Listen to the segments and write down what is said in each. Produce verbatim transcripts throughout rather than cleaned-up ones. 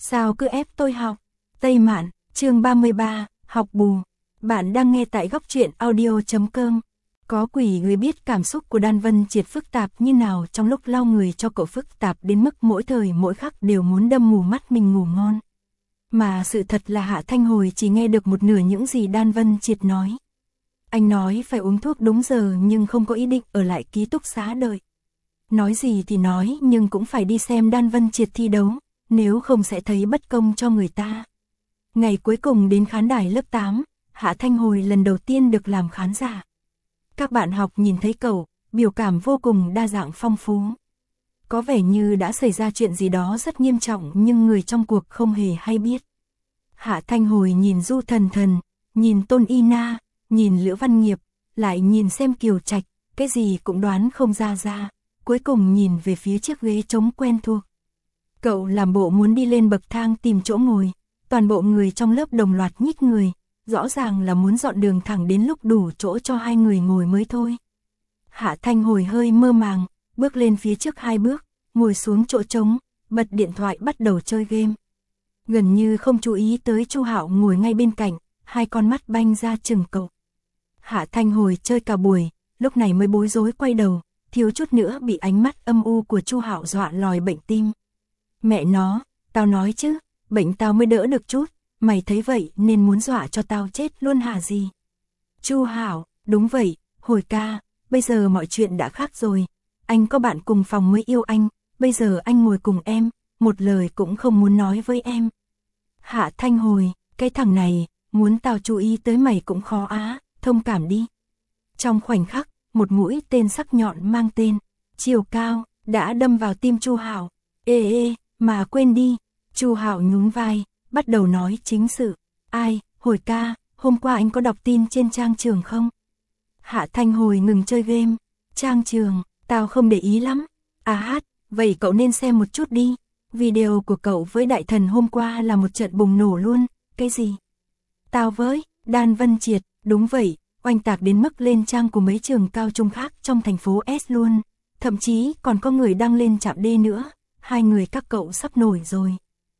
sao cứ ép tôi học? Tây Mạn, chương ba mươi ba, học bù. Bạn đang nghe tại góc truyện audio chấm com. Có quỷ người biết cảm xúc của Đan Vân Triệt phức tạp như nào trong lúc lau người cho cậu, phức tạp đến mức mỗi thời mỗi khắc đều muốn đâm mù mắt mình ngủ ngon. Mà sự thật là Hạ Thanh Hồi chỉ nghe được một nửa những gì Đan Vân Triệt nói. Anh nói phải uống thuốc đúng giờ nhưng không có ý định ở lại ký túc xá đợi. Nói gì thì nói nhưng cũng phải đi xem Đan Vân Triệt thi đấu, nếu không sẽ thấy bất công cho người ta. Ngày cuối cùng đến khán đài lớp tám, Hạ Thanh Hồi lần đầu tiên được làm khán giả. Các bạn học nhìn thấy cậu, biểu cảm vô cùng đa dạng phong phú. Có vẻ như đã xảy ra chuyện gì đó rất nghiêm trọng nhưng người trong cuộc không hề hay biết. Hạ Thanh Hồi nhìn Du Thần Thần, nhìn Tôn Y Na, nhìn Lữ Văn Nghiệp, lại nhìn xem Kiều Trạch, cái gì cũng đoán không ra ra, cuối cùng nhìn về phía chiếc ghế trống quen thuộc. Cậu làm bộ muốn đi lên bậc thang tìm chỗ ngồi, toàn bộ người trong lớp đồng loạt nhích người, rõ ràng là muốn dọn đường thẳng đến lúc đủ chỗ cho hai người ngồi mới thôi. Hạ Thanh Hồi hơi mơ màng, bước lên phía trước hai bước, ngồi xuống chỗ trống, bật điện thoại bắt đầu chơi game. Gần như không chú ý tới Chu Hạo ngồi ngay bên cạnh, hai con mắt banh ra chừng cậu. Hạ Thanh Hồi chơi cả buổi, lúc này mới bối rối quay đầu, thiếu chút nữa bị ánh mắt âm u của Chu Hạo dọa lòi bệnh tim. Mẹ nó, tao nói chứ, bệnh tao mới đỡ được chút, mày thấy vậy nên muốn dọa cho tao chết luôn hả gì? Chu Hạo, đúng vậy, Hồi ca, bây giờ mọi chuyện đã khác rồi, anh có bạn cùng phòng mới yêu anh, bây giờ anh ngồi cùng em, một lời cũng không muốn nói với em. Hạ Thanh Hồi, cái thằng này, muốn tao chú ý tới mày cũng khó á, thông cảm đi. Trong khoảnh khắc, một mũi tên sắc nhọn mang tên Chiều Cao đã đâm vào tim Chu Hạo. Ê ê, mà quên đi. Chu Hạo nhún vai, bắt đầu nói chính sự. Ai, Hồi ca, hôm qua anh có đọc tin trên trang trường không? Hạ Thanh Hồi ngừng chơi game. Trang trường, tao không để ý lắm. À hát, vậy cậu nên xem một chút đi. Video của cậu với Đại Thần hôm qua là một trận bùng nổ luôn. Cái gì? Tao với Đan Vân Triệt, đúng vậy, oanh tạc đến mức lên trang của mấy trường cao trung khác trong thành phố S luôn. Thậm chí còn có người đăng lên Trạm D nữa. Hai người các cậu sắp nổi rồi.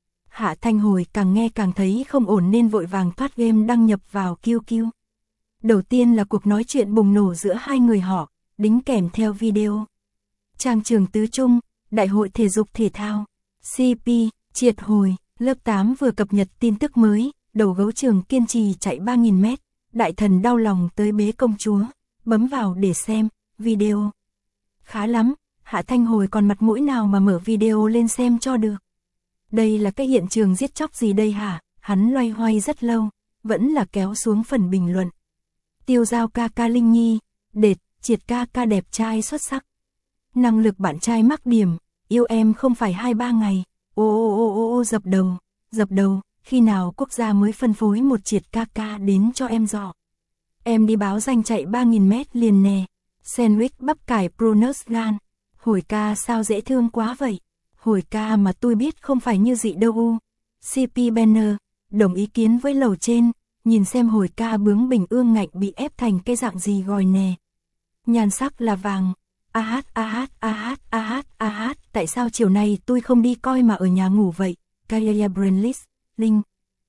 Hạ Thanh Hồi càng nghe càng thấy không ổn nên vội vàng thoát game đăng nhập vào Q Q. Đầu tiên là cuộc nói chuyện bùng nổ giữa hai người họ, đính kèm theo video. Trang trường tứ trung, Đại hội thể dục thể thao, C P, triệt hồi, lớp tám vừa cập nhật tin tức mới, đầu gấu trường kiên trì chạy ba nghìn mét, Đại Thần đau lòng tới bế công chúa, bấm vào để xem, video. Khá lắm, Hạ Thanh Hồi còn mặt mũi nào mà mở video lên xem cho được. Đây là cái hiện trường giết chóc gì đây hả? Hắn loay hoay rất lâu, vẫn là kéo xuống phần bình luận. Tiêu Giao ca ca Linh Nhi, đệt, Triệt ca ca đẹp trai xuất sắc. Năng lực bạn trai mắc điểm, yêu em không phải hai ba ngày. Ô ô ô ô ô dập đầu, dập đầu, khi nào quốc gia mới phân phối một Triệt ca ca đến cho em dọ. Em đi báo danh chạy ba nghìn mét liền nè. Sandwich bắp cải Pronus gan. Hồi ca sao dễ thương quá vậy. Hồi ca mà tôi biết không phải như dị đâu u. xê pê Banner, đồng ý kiến với lầu trên, nhìn xem Hồi ca bướng bình ương ngạnh bị ép thành cái dạng gì gòi nè. Nhan sắc là vàng. A hát a hát a hát a hát a hát, tại sao chiều nay tôi không đi coi mà ở nhà ngủ vậy? Kaya Brainless, Linh.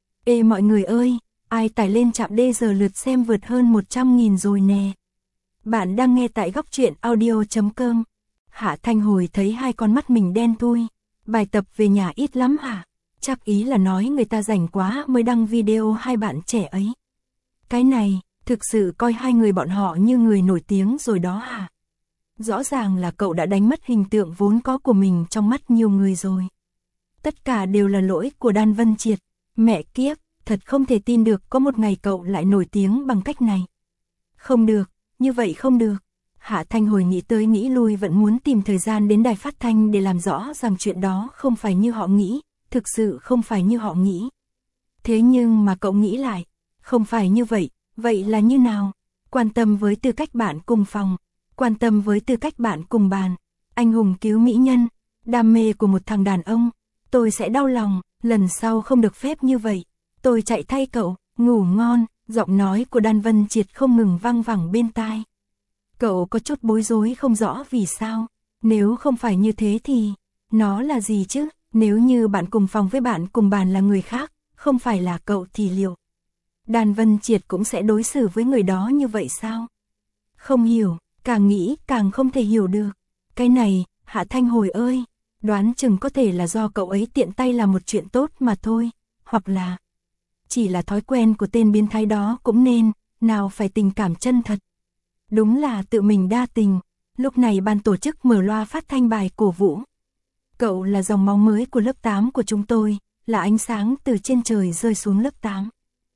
Ê mọi người ơi, ai tải lên Trạm D giờ lượt xem vượt hơn một trăm nghìn rồi nè. Bạn đang nghe tại góc truyện audio chấm com. Hạ Thanh Hồi thấy hai con mắt mình đen thui. Bài tập về nhà ít lắm hả? Chắc ý là nói người ta rảnh quá mới đăng video hai bạn trẻ ấy. Cái này, thực sự coi hai người bọn họ như người nổi tiếng rồi đó hả? Rõ ràng là cậu đã đánh mất hình tượng vốn có của mình trong mắt nhiều người rồi. Tất cả đều là lỗi của Đan Vân Triệt. Mẹ kiếp, thật không thể tin được có một ngày cậu lại nổi tiếng bằng cách này. Không được, như vậy không được. Hạ Thanh Hồi nghĩ tới nghĩ lui vẫn muốn tìm thời gian đến đài phát thanh để làm rõ rằng chuyện đó không phải như họ nghĩ, thực sự không phải như họ nghĩ. Thế nhưng mà cậu nghĩ lại, không phải như vậy, vậy là như nào? Quan tâm với tư cách bạn cùng phòng, quan tâm với tư cách bạn cùng bàn, anh hùng cứu mỹ nhân, đam mê của một thằng đàn ông, tôi sẽ đau lòng, lần sau không được phép như vậy, tôi chạy thay cậu, ngủ ngon, giọng nói của Đan Vân Triệt không ngừng vang vẳng bên tai. Cậu có chút bối rối không rõ vì sao, nếu không phải như thế thì, nó là gì chứ, Nếu như bạn cùng phòng với bạn cùng bàn là người khác, không phải là cậu thì liệu Đan Vân Triệt cũng sẽ đối xử với người đó như vậy sao? Không hiểu, càng nghĩ càng không thể hiểu được. Cái này, Hạ Thanh Hồi ơi, đoán chừng có thể là do cậu ấy tiện tay làm một chuyện tốt mà thôi, hoặc là chỉ là thói quen của tên biến thái đó cũng nên, nào phải tình cảm chân thật. Đúng là tự mình đa tình. Lúc này ban tổ chức mở loa phát thanh bài cổ vũ. Cậu là dòng máu mới của lớp tám của chúng tôi, là ánh sáng từ trên trời rơi xuống lớp tám.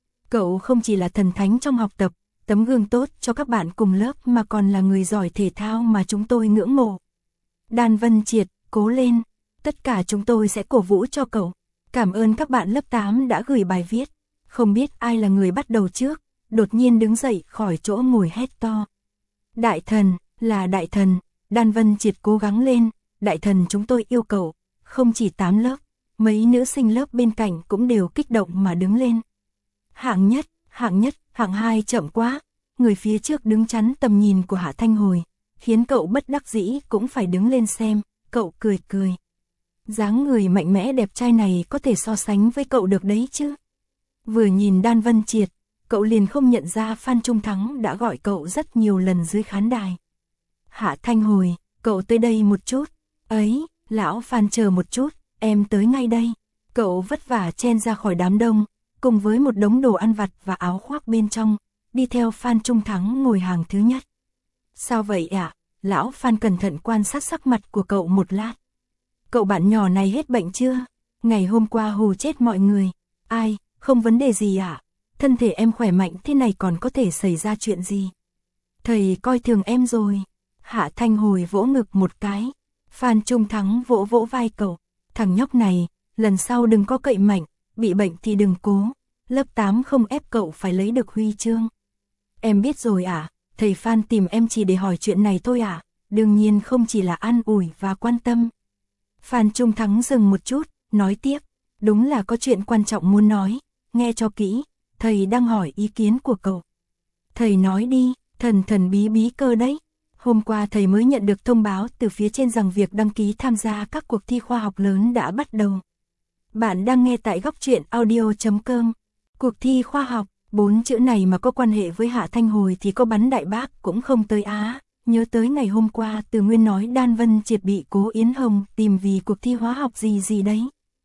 Cậu không chỉ là thần thánh trong học tập, tấm gương tốt cho các bạn cùng lớp mà còn là người giỏi thể thao mà chúng tôi ngưỡng mộ. Đan Vân Triệt, cố lên, tất cả chúng tôi sẽ cổ vũ cho cậu. Cảm ơn các bạn lớp tám đã gửi bài viết. Không biết ai là người bắt đầu trước, đột nhiên đứng dậy khỏi chỗ ngồi hét to. Đại thần, là đại thần, Đan Vân Triệt cố gắng lên, đại thần chúng tôi yêu cầu, không chỉ tám lớp, mấy nữ sinh lớp bên cạnh cũng đều kích động mà đứng lên. Hạng nhất, hạng nhất, hạng hai chậm quá, người phía trước đứng chắn tầm nhìn của Hạ Thanh Hồi, khiến cậu bất đắc dĩ cũng phải đứng lên xem, cậu cười cười. Dáng người mạnh mẽ đẹp trai này có thể so sánh với cậu được đấy chứ. Vừa nhìn Đan Vân Triệt, cậu liền không nhận ra Phan Trung Thắng đã gọi cậu rất nhiều lần dưới khán đài. Hạ Thanh Hồi, cậu tới đây một chút. Ấy, lão Phan chờ một chút, em tới ngay đây. Cậu vất vả chen ra khỏi đám đông, cùng với một đống đồ ăn vặt và áo khoác bên trong, đi theo Phan Trung Thắng ngồi hàng thứ nhất. Sao vậy ạ? À? Lão Phan cẩn thận quan sát sắc mặt của cậu một lát. Cậu bạn nhỏ này hết bệnh chưa? Ngày hôm qua hù chết mọi người. Ai, không vấn đề gì ạ? À? Thân thể em khỏe mạnh thế này còn có thể xảy ra chuyện gì? Thầy coi thường em rồi. Hạ Thanh Hồi vỗ ngực một cái. Phan Trung Thắng vỗ vỗ vai cậu. Thằng nhóc này, lần sau đừng có cậy mạnh, bị bệnh thì đừng cố. Lớp tám không ép cậu phải lấy được huy chương. Em biết rồi ạ, à, thầy Phan tìm em chỉ để hỏi chuyện này thôi ạ. À? Đương nhiên không chỉ là an ủi và quan tâm. Phan Trung Thắng dừng một chút, nói tiếp. Đúng là có chuyện quan trọng muốn nói, nghe cho kỹ, thầy đang hỏi ý kiến của cậu. Thầy nói đi, thần thần bí bí cơ đấy. Hôm qua thầy mới nhận được thông báo từ phía trên rằng việc đăng ký tham gia các cuộc thi khoa học lớn đã bắt đầu. Bạn đang nghe tại góc truyện audio chấm com. Cuộc thi khoa học, bốn chữ này mà có quan hệ với Hạ Thanh Hồi thì có bắn đại bác cũng không tới á. Nhớ tới ngày hôm qua Từ Nguyên nói Đan Vân Triệt bị Cố Yến Hồng tìm vì cuộc thi hóa học gì gì đấy.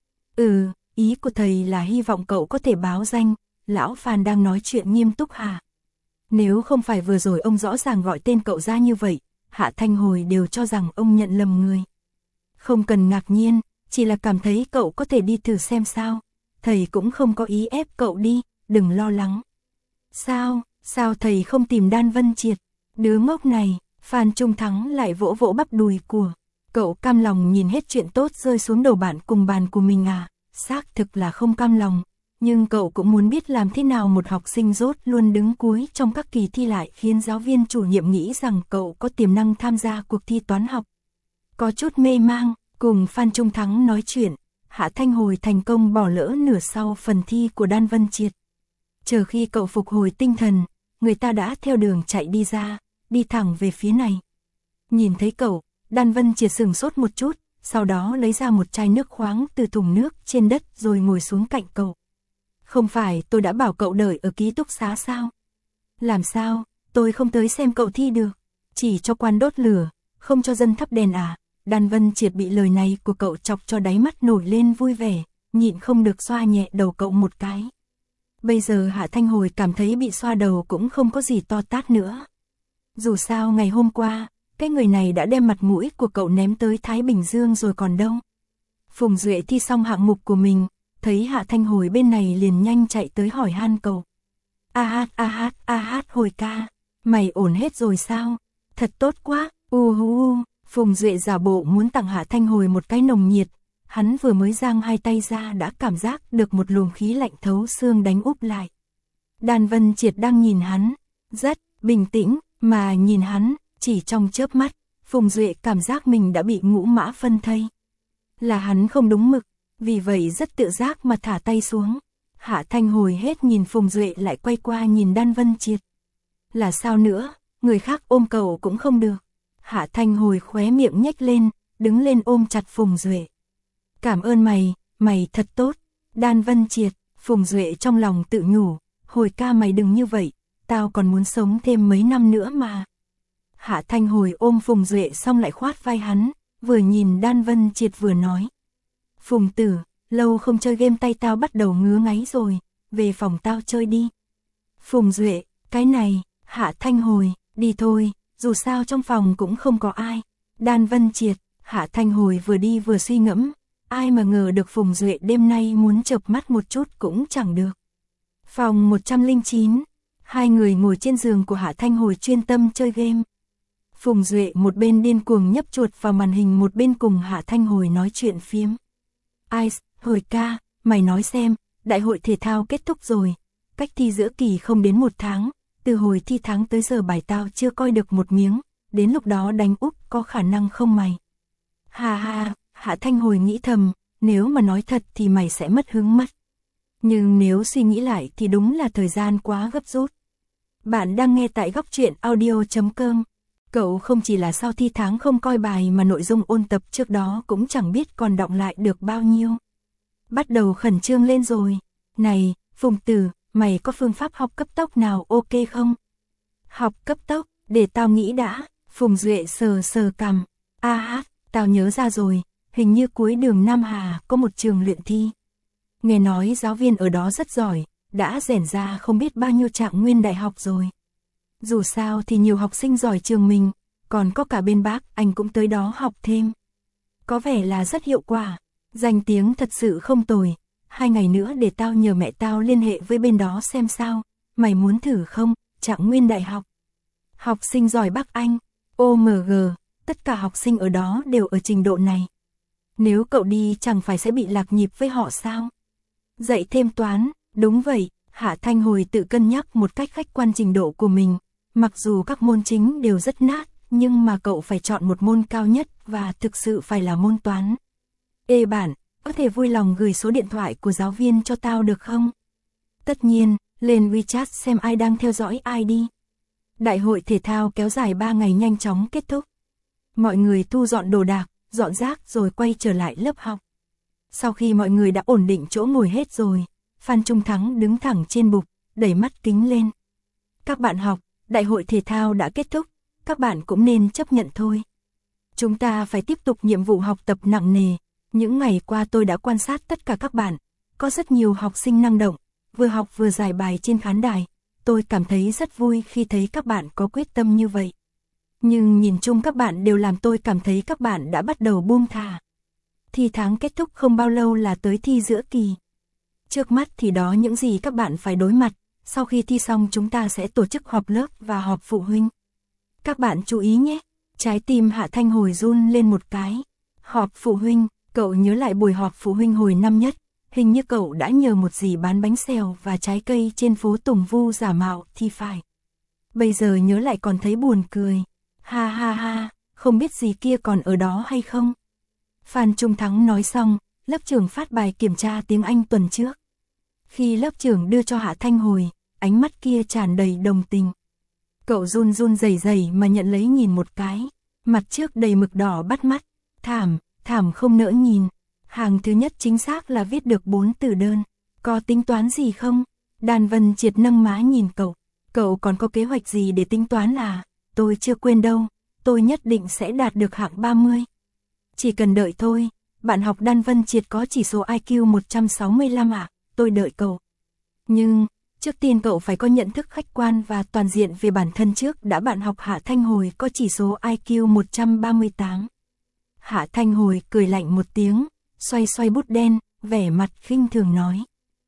Ừ, ý của thầy là hy vọng cậu có thể báo danh. Lão Phan đang nói chuyện nghiêm túc hả? Nếu không phải vừa rồi ông rõ ràng gọi tên cậu ra như vậy, Hạ Thanh Hồi đều cho rằng ông nhận lầm người. Không cần ngạc nhiên, chỉ là cảm thấy cậu có thể đi thử xem sao. Thầy cũng không có ý ép cậu đi, đừng lo lắng. Sao, sao thầy không tìm Đan Vân Triệt? Đứa ngốc này, Phan Trung Thắng lại vỗ vỗ bắp đùi của. Cậu cam lòng nhìn hết chuyện tốt rơi xuống đầu bạn cùng bàn của mình à? Xác thực là không cam lòng. Nhưng cậu cũng muốn biết làm thế nào một học sinh rốt luôn đứng cuối trong các kỳ thi lại khiến giáo viên chủ nhiệm nghĩ rằng cậu có tiềm năng tham gia cuộc thi toán học. Có chút mê mang, cùng Phan Trung Thắng nói chuyện, Hạ Thanh Hồi thành công bỏ lỡ nửa sau phần thi của Đan Vân Triệt. Chờ khi cậu phục hồi tinh thần, người ta đã theo đường chạy đi ra, đi thẳng về phía này. Nhìn thấy cậu, Đan Vân Triệt sửng sốt một chút, sau đó lấy ra một chai nước khoáng từ thùng nước trên đất rồi ngồi xuống cạnh cậu. Không phải tôi đã bảo cậu đợi ở ký túc xá sao? Làm sao, tôi không tới xem cậu thi được. Chỉ cho quan đốt lửa, không cho dân thắp đèn à? Đan Vân Triệt bị lời này của cậu chọc cho đáy mắt nổi lên vui vẻ, nhịn không được xoa nhẹ đầu cậu một cái. Bây giờ Hạ Thanh Hồi cảm thấy bị xoa đầu cũng không có gì to tát nữa. Dù sao ngày hôm qua, cái người này đã đem mặt mũi của cậu ném tới Thái Bình Dương rồi còn đâu. Phùng Duệ thi xong hạng mục của mình, thấy Hạ Thanh Hồi bên này liền nhanh chạy tới hỏi han cậu. A hát, a hát, a hát Hồi ca, mày ổn hết rồi sao? Thật tốt quá, u hu u. Phùng Duệ giả bộ muốn tặng Hạ Thanh Hồi một cái nồng nhiệt, hắn vừa mới giang hai tay ra đã cảm giác được một luồng khí lạnh thấu xương đánh úp lại. Đan Vân Triệt đang nhìn hắn, rất bình tĩnh, mà nhìn hắn, chỉ trong chớp mắt, Phùng Duệ cảm giác mình đã bị ngũ mã phân thây. Là hắn không đúng mực, vì vậy rất tự giác mà thả tay xuống. Hạ Thanh Hồi hết nhìn Phùng Duệ lại quay qua nhìn Đan Vân Triệt. Là sao nữa, người khác ôm cậu cũng không được. Hạ Thanh Hồi khóe miệng nhếch lên, đứng lên ôm chặt Phùng Duệ. Cảm ơn mày, mày thật tốt. Đan Vân Triệt, Phùng Duệ trong lòng tự nhủ, Hồi ca mày đừng như vậy, tao còn muốn sống thêm mấy năm nữa mà. Hạ Thanh Hồi ôm Phùng Duệ xong lại khoát vai hắn, vừa nhìn Đan Vân Triệt vừa nói. Phùng tử, lâu không chơi game tay tao bắt đầu ngứa ngáy rồi, về phòng tao chơi đi. Phùng Duệ, cái này, Hạ Thanh Hồi, đi thôi, dù sao trong phòng cũng không có ai. Đan Vân Triệt, Hạ Thanh Hồi vừa đi vừa suy ngẫm, ai mà ngờ được Phùng Duệ đêm nay muốn chợp mắt một chút cũng chẳng được. Phòng một trăm lẻ chín, hai người ngồi trên giường của Hạ Thanh Hồi chuyên tâm chơi game. Phùng Duệ một bên điên cuồng nhấp chuột vào màn hình một bên cùng Hạ Thanh Hồi nói chuyện phiếm. Ai, Hồi ca, mày nói xem, đại hội thể thao kết thúc rồi, cách thi giữa kỳ không đến một tháng, từ hồi thi tháng tới giờ bài tao chưa coi được một miếng, đến lúc đó đánh úp có khả năng không mày? Hà hà, Hạ Thanh Hồi nghĩ thầm, nếu mà nói thật thì mày sẽ mất hứng mất. Nhưng nếu suy nghĩ lại thì đúng là thời gian quá gấp rút. Bạn đang nghe tại góc truyện audio chấm com. Cậu không chỉ là sau thi tháng không coi bài mà nội dung ôn tập trước đó cũng chẳng biết còn đọng lại được bao nhiêu. Bắt đầu khẩn trương lên rồi. Này, Phùng Tử, mày có phương pháp học cấp tốc nào ok không? Học cấp tốc, để tao nghĩ đã. Phùng Duệ sờ sờ cằm. A hát, tao nhớ ra rồi, hình như cuối đường Nam Hà có một trường luyện thi. Nghe nói giáo viên ở đó rất giỏi, đã rèn ra không biết bao nhiêu trạng nguyên đại học rồi. Dù sao thì nhiều học sinh giỏi trường mình, còn có cả bên bác anh cũng tới đó học thêm. Có vẻ là rất hiệu quả, danh tiếng thật sự không tồi. Hai ngày nữa để tao nhờ mẹ tao liên hệ với bên đó xem sao. Mày muốn thử không, trạng nguyên đại học? Học sinh giỏi Bắc Anh, ô em giê, tất cả học sinh ở đó đều ở trình độ này. Nếu cậu đi chẳng phải sẽ bị lạc nhịp với họ sao? Dạy thêm toán, đúng vậy, Hạ Thanh Hồi tự cân nhắc một cách khách quan trình độ của mình. Mặc dù các môn chính đều rất nát, nhưng mà cậu phải chọn một môn cao nhất và thực sự phải là môn toán. Ê bạn, có thể vui lòng gửi số điện thoại của giáo viên cho tao được không? Tất nhiên, lên WeChat xem ai đang theo dõi ai đi. Đại hội thể thao kéo dài ba ngày nhanh chóng kết thúc. Mọi người thu dọn đồ đạc, dọn rác rồi quay trở lại lớp học. Sau khi mọi người đã ổn định chỗ ngồi hết rồi, Phan Trung Thắng đứng thẳng trên bục, đẩy mắt kính lên. Các bạn học, đại hội thể thao đã kết thúc, các bạn cũng nên chấp nhận thôi. Chúng ta phải tiếp tục nhiệm vụ học tập nặng nề. Những ngày qua tôi đã quan sát tất cả các bạn, có rất nhiều học sinh năng động, vừa học vừa giải bài trên khán đài. Tôi cảm thấy rất vui khi thấy các bạn có quyết tâm như vậy. Nhưng nhìn chung các bạn đều làm tôi cảm thấy các bạn đã bắt đầu buông thả. Thi tháng kết thúc không bao lâu là tới thi giữa kỳ. Trước mắt thì đó những gì các bạn phải đối mặt, sau khi thi xong chúng ta sẽ tổ chức họp lớp và họp phụ huynh. Các bạn chú ý nhé, trái tim Hạ Thanh Hồi run lên một cái. Họp phụ huynh, cậu nhớ lại buổi họp phụ huynh hồi năm nhất, hình như cậu đã nhờ một dì bán bánh xèo và trái cây trên phố Tùng Vu giả mạo thì phải. Bây giờ nhớ lại còn thấy buồn cười. Ha ha ha, không biết dì kia còn ở đó hay không? Phan Trung Thắng nói xong, lớp trưởng phát bài kiểm tra tiếng Anh tuần trước. Khi lớp trưởng đưa cho Hạ Thanh Hồi, ánh mắt kia tràn đầy đồng tình. Cậu run run rẩy rẩy mà nhận lấy nhìn một cái, mặt trước đầy mực đỏ bắt mắt, thảm, thảm không nỡ nhìn. Hàng thứ nhất chính xác là viết được bốn từ đơn. Có tính toán gì không? Đan Vân Triệt nâng má nhìn cậu. Cậu còn có kế hoạch gì để tính toán à? Tôi chưa quên đâu, tôi nhất định sẽ đạt được hạng ba mươi. Chỉ cần đợi thôi, bạn học Đan Vân Triệt có chỉ số i kiu một trăm sáu mươi lăm ạ, à? Tôi đợi cậu. Nhưng, trước tiên cậu phải có nhận thức khách quan và toàn diện về bản thân trước đã. Bạn học Hạ Thanh Hồi có chỉ số i kiu một trăm ba mươi tám. Hạ Thanh Hồi cười lạnh một tiếng, xoay xoay bút đen, vẻ mặt khinh thường nói.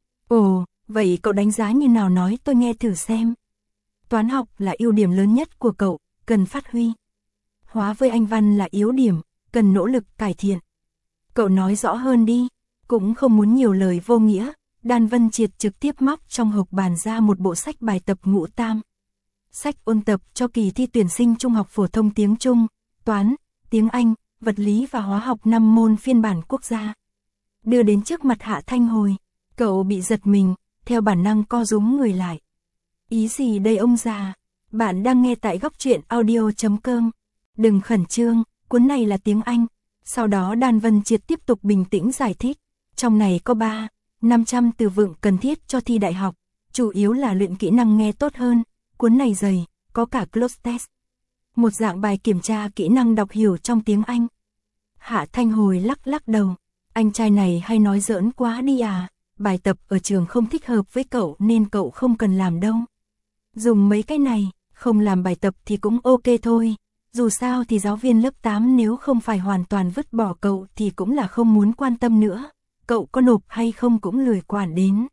Ồ, vậy cậu đánh giá như nào nói tôi nghe thử xem. Toán học là ưu điểm lớn nhất của cậu, cần phát huy. Hóa với Anh văn là yếu điểm, cần nỗ lực cải thiện. Cậu nói rõ hơn đi, cũng không muốn nhiều lời vô nghĩa. Đan Vân Triệt trực tiếp móc trong hộp bàn ra một bộ sách bài tập ngũ tam. Sách ôn tập cho kỳ thi tuyển sinh trung học phổ thông tiếng Trung, toán, tiếng Anh, vật lý và hóa học năm môn phiên bản quốc gia. Đưa đến trước mặt Hạ Thanh Hồi, cậu bị giật mình, theo bản năng co rúm người lại. Ý gì đây ông già? Bạn đang nghe tại góc truyện audio chấm com. Đừng khẩn trương, cuốn này là tiếng Anh. Sau đó Đan Vân Triệt tiếp tục bình tĩnh giải thích, trong này có ba, năm trăm từ vựng cần thiết cho thi đại học, chủ yếu là luyện kỹ năng nghe tốt hơn, cuốn này dày, có cả close test. Một dạng bài kiểm tra kỹ năng đọc hiểu trong tiếng Anh. Hạ Thanh Hồi lắc lắc đầu, anh trai này hay nói giỡn quá đi à, bài tập ở trường không thích hợp với cậu nên cậu không cần làm đâu. Dùng mấy cái này, không làm bài tập thì cũng ok thôi, dù sao thì giáo viên lớp tám nếu không phải hoàn toàn vứt bỏ cậu thì cũng là không muốn quan tâm nữa, cậu có nộp hay không cũng lười quản đến.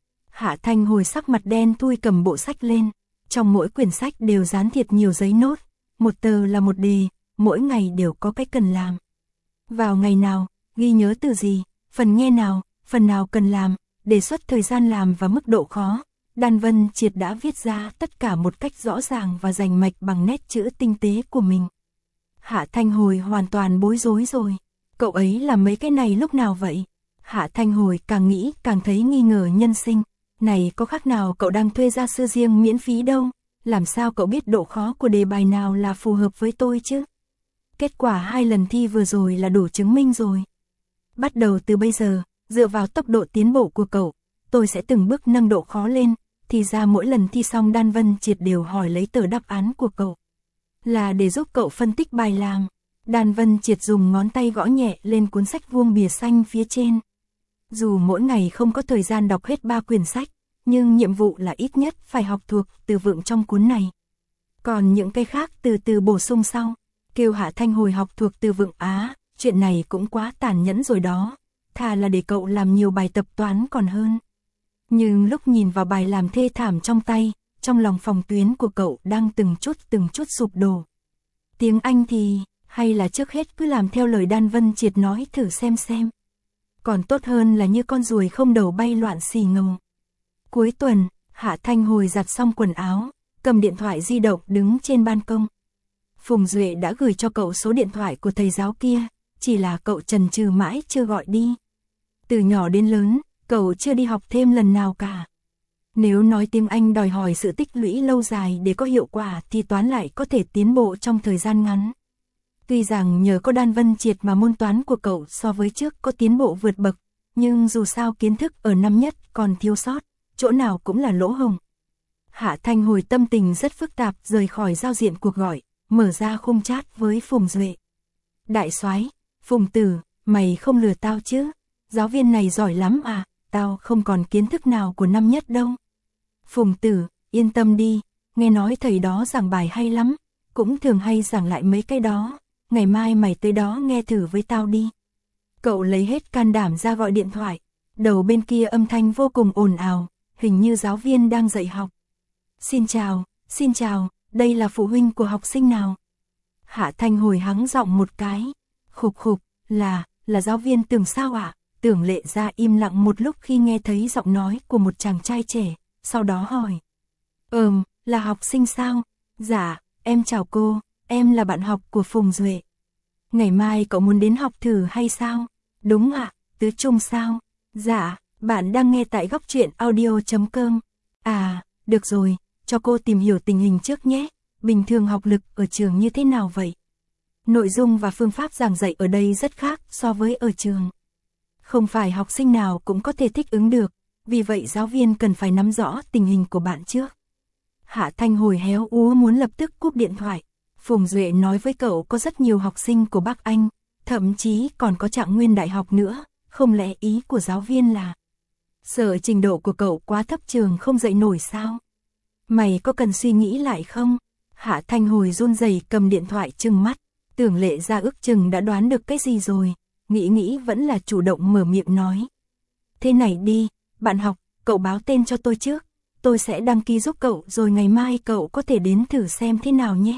Hạ Thanh Hồi sắc mặt đen thui cầm bộ sách lên, trong mỗi quyển sách đều dán thiệt nhiều giấy nốt, một tờ là một đề, mỗi ngày đều có cái cần làm. Vào ngày nào, ghi nhớ từ gì, phần nghe nào, phần nào cần làm, đề xuất thời gian làm và mức độ khó. Đan Vân Triệt đã viết ra tất cả một cách rõ ràng và rành mạch bằng nét chữ tinh tế của mình. Hạ Thanh Hồi hoàn toàn bối rối rồi. Cậu ấy làm mấy cái này lúc nào vậy? Hạ Thanh Hồi càng nghĩ càng thấy nghi ngờ nhân sinh. Này có khác nào cậu đang thuê gia sư riêng miễn phí đâu? Làm sao cậu biết độ khó của đề bài nào là phù hợp với tôi chứ? Kết quả hai lần thi vừa rồi là đủ chứng minh rồi. Bắt đầu từ bây giờ, dựa vào tốc độ tiến bộ của cậu, tôi sẽ từng bước nâng độ khó lên. Thì ra mỗi lần thi xong Đan Vân Triệt đều hỏi lấy tờ đáp án của cậu. Là để giúp cậu phân tích bài làm. Đan Vân Triệt dùng ngón tay gõ nhẹ lên cuốn sách vuông bìa xanh phía trên. Dù mỗi ngày không có thời gian đọc hết ba quyển sách, nhưng nhiệm vụ là ít nhất phải học thuộc từ vựng trong cuốn này. Còn những cái khác từ từ bổ sung sau. Kêu Hạ Thanh Hồi học thuộc từ vựng Á, chuyện này cũng quá tàn nhẫn rồi đó. Thà là để cậu làm nhiều bài tập toán còn hơn. Nhưng lúc nhìn vào bài làm thê thảm trong tay, trong lòng phòng tuyến của cậu đang từng chút từng chút sụp đổ. Tiếng Anh thì, hay là trước hết cứ làm theo lời Đan Vân Triệt nói thử xem xem. Còn tốt hơn là như con ruồi không đầu bay loạn xì ngầu. Cuối tuần, Hạ Thanh Hồi giặt xong quần áo, cầm điện thoại di động đứng trên ban công. Phùng Duệ đã gửi cho cậu số điện thoại của thầy giáo kia, chỉ là cậu chần chừ mãi chưa gọi đi. Từ nhỏ đến lớn, cậu chưa đi học thêm lần nào cả. Nếu nói tiếng Anh đòi hỏi sự tích lũy lâu dài để có hiệu quả thì toán lại có thể tiến bộ trong thời gian ngắn. Tuy rằng nhờ có Đan Vân Triệt mà môn toán của cậu so với trước có tiến bộ vượt bậc, nhưng dù sao kiến thức ở năm nhất còn thiếu sót, chỗ nào cũng là lỗ hổng. Hạ Thanh Hồi tâm tình rất phức tạp rời khỏi giao diện cuộc gọi, mở ra khung chat với Phùng Duệ. Đại soái, Phùng Tử, mày không lừa tao chứ? Giáo viên này giỏi lắm à, tao không còn kiến thức nào của năm nhất đâu. Phùng Tử, yên tâm đi, nghe nói thầy đó giảng bài hay lắm, cũng thường hay giảng lại mấy cái đó, ngày mai mày tới đó nghe thử với tao đi. Cậu lấy hết can đảm ra gọi điện thoại, đầu bên kia âm thanh vô cùng ồn ào, hình như giáo viên đang dạy học. Xin chào, xin chào, đây là phụ huynh của học sinh nào? Hạ Thanh Hồi hắng giọng một cái, khục khục, là, là giáo viên Tưởng sao ạ? À? Tưởng Lệ ra im lặng một lúc khi nghe thấy giọng nói của một chàng trai trẻ, sau đó hỏi. Ừm, là học sinh sao? Dạ, em chào cô, em là bạn học của Phùng Duệ. Ngày mai cậu muốn đến học thử hay sao? Đúng ạ, à, tứ trung sao? Dạ, bạn đang nghe tại góc truyện audio chấm com. À, được rồi, cho cô tìm hiểu tình hình trước nhé. Bình thường học lực ở trường như thế nào vậy? Nội dung và phương pháp giảng dạy ở đây rất khác so với ở trường. Không phải học sinh nào cũng có thể thích ứng được, vì vậy giáo viên cần phải nắm rõ tình hình của bạn trước. Hạ Thanh Hồi héo úa muốn lập tức cúp điện thoại. Phùng Duệ nói với cậu có rất nhiều học sinh của Bắc Anh, thậm chí còn có Trạng Nguyên Đại học nữa, không lẽ ý của giáo viên là sợ trình độ của cậu quá thấp trường không dạy nổi sao? Mày có cần suy nghĩ lại không? Hạ Thanh Hồi run rẩy cầm điện thoại trừng mắt, Tưởng Lệ ra ước chừng đã đoán được cái gì rồi, nghĩ nghĩ vẫn là chủ động mở miệng nói. Thế này đi, bạn học, cậu báo tên cho tôi trước, tôi sẽ đăng ký giúp cậu rồi ngày mai cậu có thể đến thử xem thế nào nhé.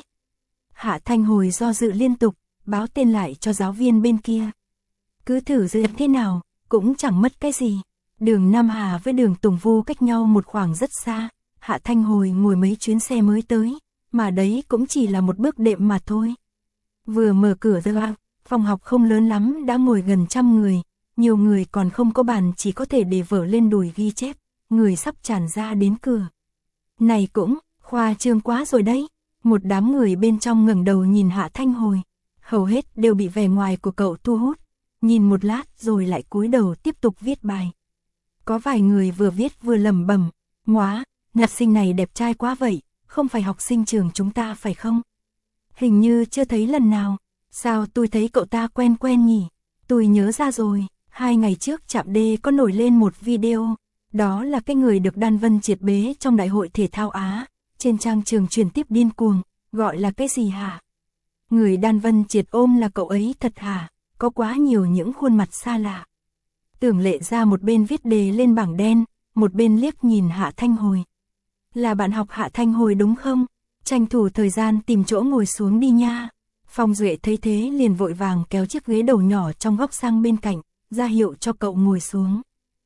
Hạ Thanh Hồi do dự liên tục, báo tên lại cho giáo viên bên kia. Cứ thử dự thế nào, cũng chẳng mất cái gì. Đường Nam Hà với đường Tùng Vu cách nhau một khoảng rất xa, Hạ Thanh Hồi ngồi mấy chuyến xe mới tới, mà đấy cũng chỉ là một bước đệm mà thôi. Vừa mở cửa ra, phòng học không lớn lắm đã ngồi gần trăm người, nhiều người còn không có bàn chỉ có thể để vở lên đùi ghi chép, người sắp tràn ra đến cửa. Này cũng, khoa trương quá rồi đấy, một đám người bên trong ngẩng đầu nhìn Hạ Thanh Hồi. hầu hết đều bị vẻ ngoài của cậu thu hút, nhìn một lát rồi lại cúi đầu tiếp tục viết bài. Có vài người vừa viết vừa lẩm bẩm, "Móa, nhạc sinh này đẹp trai quá vậy, không phải học sinh trường chúng ta phải không? Hình như chưa thấy lần nào, sao tôi thấy cậu ta quen quen nhỉ? Tôi nhớ ra rồi, hai ngày trước Trạm D có nổi lên một video, đó là cái người được Đan Vân Triệt bế trong Đại hội Thể thao Á, trên trang trường truyền tiếp điên cuồng, gọi là cái gì hả? Người Đan Vân Triệt ôm là cậu ấy thật hả? Có quá nhiều những khuôn mặt xa lạ." Tưởng Lệ ra một bên viết đề lên bảng đen, một bên liếc nhìn Hạ Thanh Hồi. "Là bạn học Hạ Thanh Hồi đúng không? Tranh thủ thời gian tìm chỗ ngồi xuống đi nha." Phong Duệ thấy thế liền vội vàng kéo chiếc ghế đầu nhỏ trong góc sang bên cạnh, ra hiệu cho cậu ngồi xuống.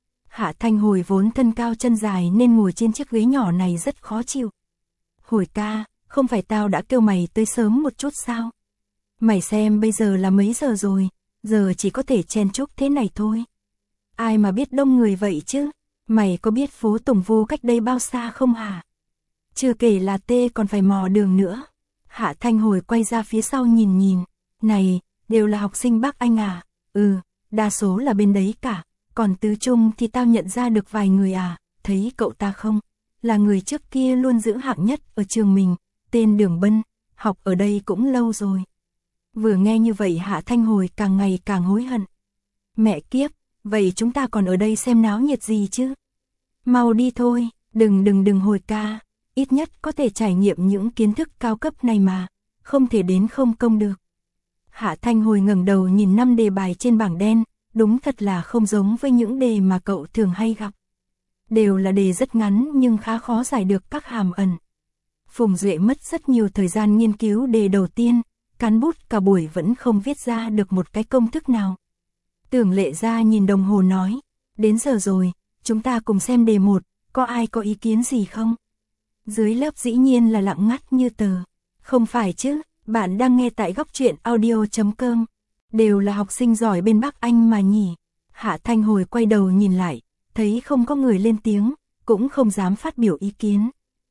Hạ Thanh Hồi vốn thân cao chân dài nên ngồi trên chiếc ghế nhỏ này rất khó chịu. "Hồi ca, không phải tao đã kêu mày tới sớm một chút sao? Mày xem bây giờ là mấy giờ rồi, giờ chỉ có thể chen chúc thế này thôi. Ai mà biết đông người vậy chứ, mày có biết phố Tùng Vu cách đây bao xa không hả? Chưa kể là tê còn phải mò đường nữa." Hạ Thanh Hồi quay ra phía sau nhìn nhìn, "Này, đều là học sinh Bắc Anh à?" "Ừ, đa số là bên đấy cả, còn tứ trung thì tao nhận ra được vài người à, thấy cậu ta không? Là người trước kia luôn giữ hạng nhất ở trường mình, tên Đường Bân, học ở đây cũng lâu rồi." Vừa nghe như vậy Hạ Thanh Hồi càng ngày càng hối hận. "Mẹ kiếp, vậy chúng ta còn ở đây xem náo nhiệt gì chứ? Mau đi thôi, đừng đừng đừng Hồi ca, ít nhất có thể trải nghiệm những kiến thức cao cấp này mà, không thể đến không công được." Hạ Thanh Hồi ngẩng đầu nhìn năm đề bài trên bảng đen, đúng thật là không giống với những đề mà cậu thường hay gặp. Đều là đề rất ngắn nhưng khá khó giải được các hàm ẩn. Phùng Duệ mất rất nhiều thời gian nghiên cứu đề đầu tiên, cán bút cả buổi vẫn không viết ra được một cái công thức nào. Tưởng Lệ ra nhìn đồng hồ nói, "Đến giờ rồi, chúng ta cùng xem đề một, có ai có ý kiến gì không?" Dưới lớp dĩ nhiên là lặng ngắt như tờ. "Không phải chứ, bạn đang nghe tại góc truyện audio chấm com. Đều là học sinh giỏi bên Bắc Anh mà nhỉ?" Hạ Thanh Hồi quay đầu nhìn lại, thấy không có người lên tiếng, cũng không dám phát biểu ý kiến.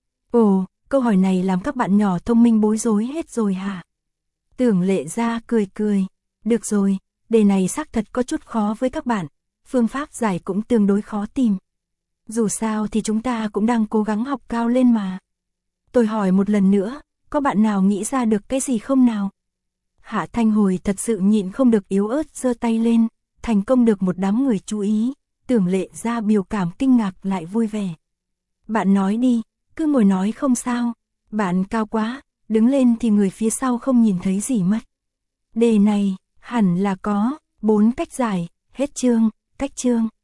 "Ồ, câu hỏi này làm các bạn nhỏ thông minh bối rối hết rồi hả?" Tưởng Lệ ra cười cười, "Được rồi, đề này xác thật có chút khó với các bạn, phương pháp giải cũng tương đối khó tìm. Dù sao thì chúng ta cũng đang cố gắng học cao lên mà. Tôi hỏi một lần nữa, có bạn nào nghĩ ra được cái gì không nào?" Hạ Thanh Hồi thật sự nhịn không được yếu ớt giơ tay lên, thành công được một đám người chú ý. Tưởng Lệ ra biểu cảm kinh ngạc lại vui vẻ. "Bạn nói đi, cứ ngồi nói không sao, bạn cao quá, đứng lên thì người phía sau không nhìn thấy gì mất. Đề này, hẳn là có bốn cách giải, hết chương, cách chương."